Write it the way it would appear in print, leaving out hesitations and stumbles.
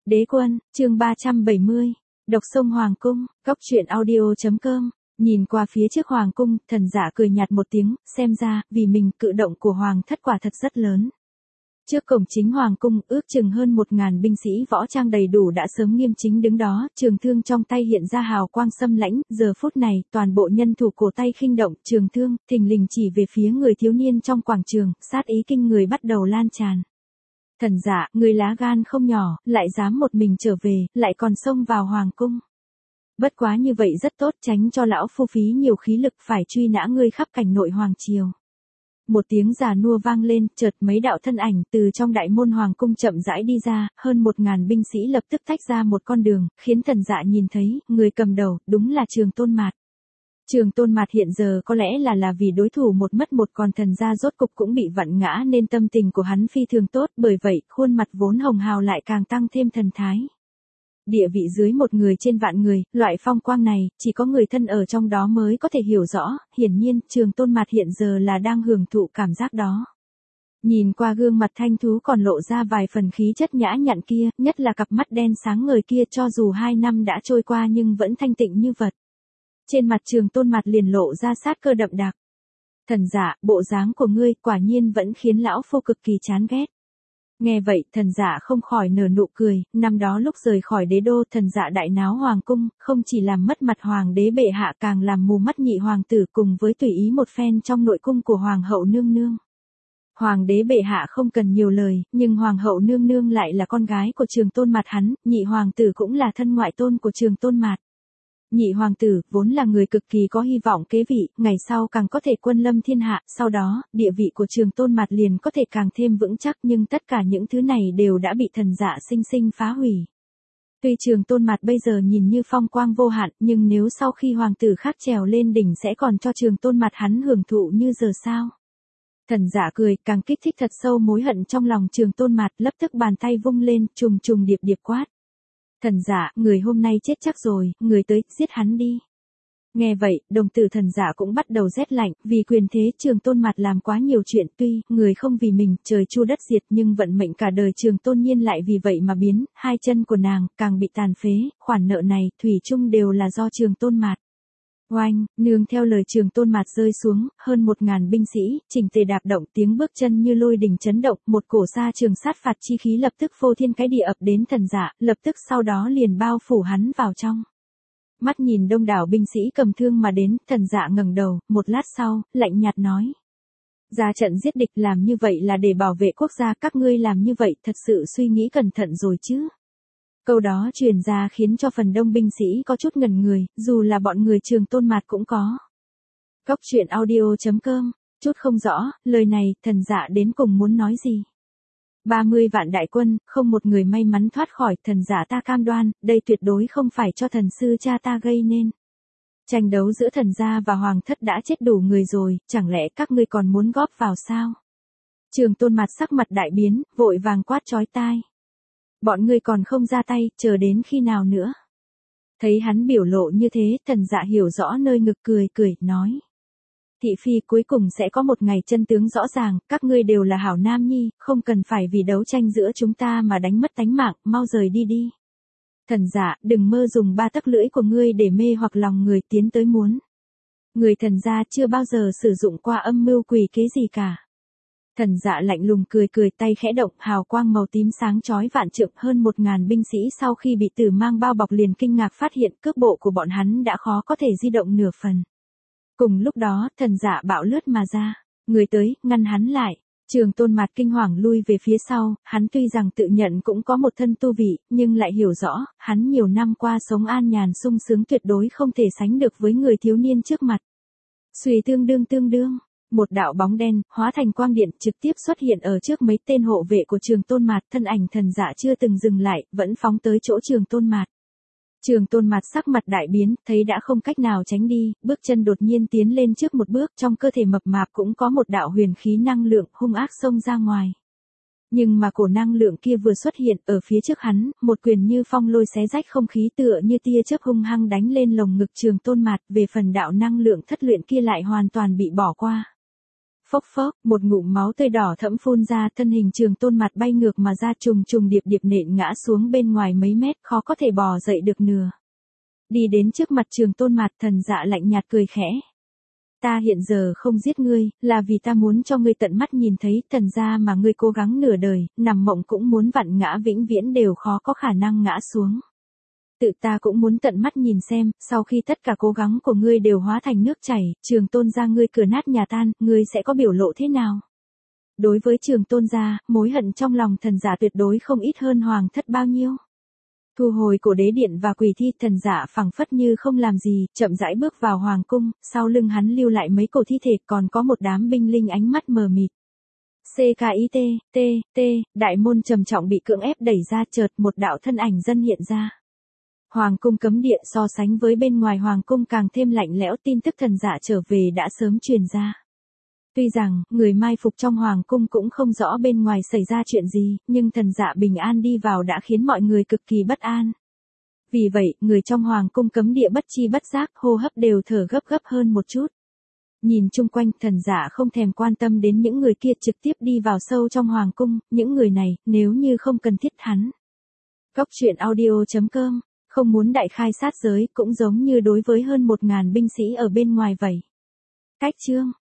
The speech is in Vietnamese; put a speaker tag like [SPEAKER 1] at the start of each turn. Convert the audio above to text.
[SPEAKER 1] Đế quân, chương 370. Độc sông Hoàng cung, Cóc truyện audio.com. Nhìn qua phía trước Hoàng cung, Thần Dạ cười nhạt một tiếng, xem ra, vì mình cử động của Hoàng thất quả thật rất lớn. Trước cổng chính Hoàng cung, ước chừng hơn 1000 binh sĩ võ trang đầy đủ đã sớm nghiêm chính đứng đó, trường thương trong tay hiện ra hào quang xâm lãnh, giờ phút này, toàn bộ nhân thủ cổ tay khinh động, trường thương, thình lình chỉ về phía người thiếu niên trong quảng trường, sát ý kinh người bắt đầu lan tràn. Thần Dạ, người lá gan không nhỏ, lại dám một mình trở về, lại còn xông vào Hoàng cung. Bất quá như vậy rất tốt, tránh cho lão phu phí nhiều khí lực phải truy nã ngươi khắp cảnh nội hoàng triều. Một tiếng già nua vang lên, chợt mấy đạo thân ảnh từ trong đại môn Hoàng cung chậm rãi đi ra, hơn 1000 binh sĩ lập tức tách ra một con đường, khiến Thần Dạ nhìn thấy, người cầm đầu, đúng là Trường Tôn Mạt. Trường Tôn Mạt hiện giờ có lẽ là vì đối thủ một mất một, còn Thần gia rốt cục cũng bị vặn ngã nên tâm tình của hắn phi thường tốt, bởi vậy, khuôn mặt vốn hồng hào lại càng tăng thêm thần thái. Địa vị dưới một người trên vạn người, loại phong quang này, chỉ có người thân ở trong đó mới có thể hiểu rõ, hiển nhiên, Trường Tôn Mạt hiện giờ là đang hưởng thụ cảm giác đó. Nhìn qua gương mặt thanh thú còn lộ ra vài phần khí chất nhã nhặn kia, nhất là cặp mắt đen sáng ngời kia, cho dù 2 năm đã trôi qua nhưng vẫn thanh tịnh như vật. Trên mặt Trường Tôn Mạt liền lộ ra sát cơ đậm đặc. Thần Dạ, bộ dáng của ngươi quả nhiên vẫn khiến lão phu cực kỳ chán ghét. Nghe vậy, Thần Dạ không khỏi nở nụ cười, năm đó lúc rời khỏi đế đô, Thần Dạ đại náo hoàng cung, không chỉ làm mất mặt hoàng đế bệ hạ càng làm mù mắt nhị hoàng tử cùng với tùy ý một phen trong nội cung của hoàng hậu nương nương. Hoàng đế bệ hạ không cần nhiều lời, nhưng hoàng hậu nương nương lại là con gái của Trường Tôn Mạt hắn, nhị hoàng tử cũng là thân ngoại tôn của Trường Tôn Mạt. Nhị hoàng tử, vốn là người cực kỳ có hy vọng kế vị, ngày sau càng có thể quân lâm thiên hạ, sau đó, địa vị của Trường Tôn Mạt liền có thể càng thêm vững chắc, nhưng tất cả những thứ này đều đã bị Thần Dạ sinh sinh phá hủy. Tuy Trường Tôn Mạt bây giờ nhìn như phong quang vô hạn, nhưng nếu sau khi hoàng tử khác trèo lên đỉnh sẽ còn cho Trường Tôn Mạt hắn hưởng thụ như giờ sao? Thần Dạ cười, càng kích thích thật sâu mối hận trong lòng Trường Tôn Mạt, lập tức bàn tay vung lên, trùng trùng điệp điệp quát. Thần Dạ, người hôm nay chết chắc rồi, người tới, giết hắn đi. Nghe vậy, đồng tử Thần Dạ cũng bắt đầu rét lạnh, vì quyền thế Trường Tôn Mạt làm quá nhiều chuyện, tuy, người không vì mình, trời chu đất diệt, nhưng vận mệnh cả đời Trường Tôn Nhiên lại vì vậy mà biến, 2 chân của nàng, càng bị tàn phế, khoản nợ này, thủy chung đều là do Trường Tôn Mạt. Oanh, nương theo lời Trường Tôn Mạt rơi xuống, hơn 1000 binh sĩ, chỉnh tề đạp động, tiếng bước chân như lôi đình chấn động, một cổ sa trường sát phạt chi khí lập tức phô thiên cái địa ập đến Thần Dạ, lập tức sau đó liền bao phủ hắn vào trong. Mắt nhìn đông đảo binh sĩ cầm thương mà đến, Thần Dạ ngẩng đầu, một lát sau, lạnh nhạt nói. Ra trận giết địch làm như vậy là để bảo vệ quốc gia, các ngươi làm như vậy thật sự suy nghĩ cẩn thận rồi chứ. Câu đó truyền ra khiến cho phần đông binh sĩ có chút ngẩn người, dù là bọn người Trường Tôn Mạt cũng có. Cóc truyện audio.com, chút không rõ, lời này, Thần Dạ đến cùng muốn nói gì? 30 vạn đại quân, không một người may mắn thoát khỏi, Thần Dạ ta cam đoan, đây tuyệt đối không phải cho thần sư cha ta gây nên. Tranh đấu giữa thần gia và hoàng thất đã chết đủ người rồi, chẳng lẽ các ngươi còn muốn góp vào sao? Trường Tôn Mạt sắc mặt đại biến, vội vàng quát chói tai. Bọn ngươi còn không ra tay, chờ đến khi nào nữa? Thấy hắn biểu lộ như thế, Thần Dạ hiểu rõ nơi ngực cười, nói. Thị phi cuối cùng sẽ có một ngày chân tướng rõ ràng, các ngươi đều là hảo nam nhi, không cần phải vì đấu tranh giữa chúng ta mà đánh mất tánh mạng, mau rời đi đi. Thần Dạ, đừng mơ dùng 3 tấc lưỡi của ngươi để mê hoặc lòng người tiến tới muốn. Người Thần gia chưa bao giờ sử dụng qua âm mưu quỷ kế gì cả. Thần Dạ lạnh lùng cười, tay khẽ động, hào quang màu tím sáng chói vạn trượng, hơn 1000 binh sĩ sau khi bị tử mang bao bọc liền kinh ngạc phát hiện cước bộ của bọn hắn đã khó có thể di động nửa phần. Cùng lúc đó, Thần Dạ bạo lướt mà ra, người tới, ngăn hắn lại. Trường Tôn Mạt kinh hoàng lui về phía sau, hắn tuy rằng tự nhận cũng có một thân tu vị, nhưng lại hiểu rõ, hắn nhiều năm qua sống an nhàn sung sướng tuyệt đối không thể sánh được với người thiếu niên trước mặt. Xuy tương đương. Một đạo bóng đen, hóa thành quang điện, trực tiếp xuất hiện ở trước mấy tên hộ vệ của Trường Tôn Mạt, thân ảnh Thần Dạ chưa từng dừng lại, vẫn phóng tới chỗ Trường Tôn Mạt. Trường Tôn Mạt sắc mặt đại biến, thấy đã không cách nào tránh đi, bước chân đột nhiên tiến lên trước một bước, trong cơ thể mập mạp cũng có một đạo huyền khí năng lượng hung ác xông ra ngoài. Nhưng mà cổ năng lượng kia vừa xuất hiện, ở phía trước hắn, một quyền như phong lôi xé rách không khí tựa như tia chớp hung hăng đánh lên lồng ngực Trường Tôn Mạt, về phần đạo năng lượng thất luyện kia lại hoàn toàn bị bỏ qua. Phốc phốc, một ngụm máu tươi đỏ thẫm phun ra, thân hình Trường Tôn mặt bay ngược mà ra, trùng trùng điệp điệp nện ngã xuống bên ngoài mấy mét, khó có thể bò dậy được nửa. Đi đến trước mặt Trường Tôn mặt, Thần Dạ lạnh nhạt cười khẽ. Ta hiện giờ không giết ngươi, là vì ta muốn cho ngươi tận mắt nhìn thấy Thần gia mà ngươi cố gắng nửa đời, nằm mộng cũng muốn vặn ngã vĩnh viễn đều khó có khả năng ngã xuống. Tự ta cũng muốn tận mắt nhìn xem, sau khi tất cả cố gắng của ngươi đều hóa thành nước chảy, Trường Tôn gia ngươi cửa nát nhà tan, ngươi sẽ có biểu lộ thế nào? Đối với Trường Tôn gia, mối hận trong lòng Thần Dạ tuyệt đối không ít hơn Hoàng thất bao nhiêu. Thu hồi cổ đế điện và quỷ thi, Thần Dạ phẳng phất như không làm gì, chậm rãi bước vào hoàng cung, sau lưng hắn lưu lại mấy cổ thi thể, còn có một đám binh linh ánh mắt mờ mịt. CKIT, đại môn trầm trọng bị cưỡng ép đẩy ra, chợt một đạo thân ảnh dân hiện ra. Hoàng cung cấm địa so sánh với bên ngoài hoàng cung càng thêm lạnh lẽo, tin tức Thần Dạ trở về đã sớm truyền ra. Tuy rằng, người mai phục trong hoàng cung cũng không rõ bên ngoài xảy ra chuyện gì, nhưng Thần Dạ bình an đi vào đã khiến mọi người cực kỳ bất an. Vì vậy, người trong hoàng cung cấm địa bất chi bất giác, hô hấp đều thở gấp gấp hơn một chút. Nhìn chung quanh, Thần Dạ không thèm quan tâm đến những người kia, trực tiếp đi vào sâu trong hoàng cung, những người này, nếu như không cần thiết hắn. Góc truyện audio.com, không muốn đại khai sát giới, cũng giống như đối với hơn 1000 binh sĩ ở bên ngoài vậy. Cách chương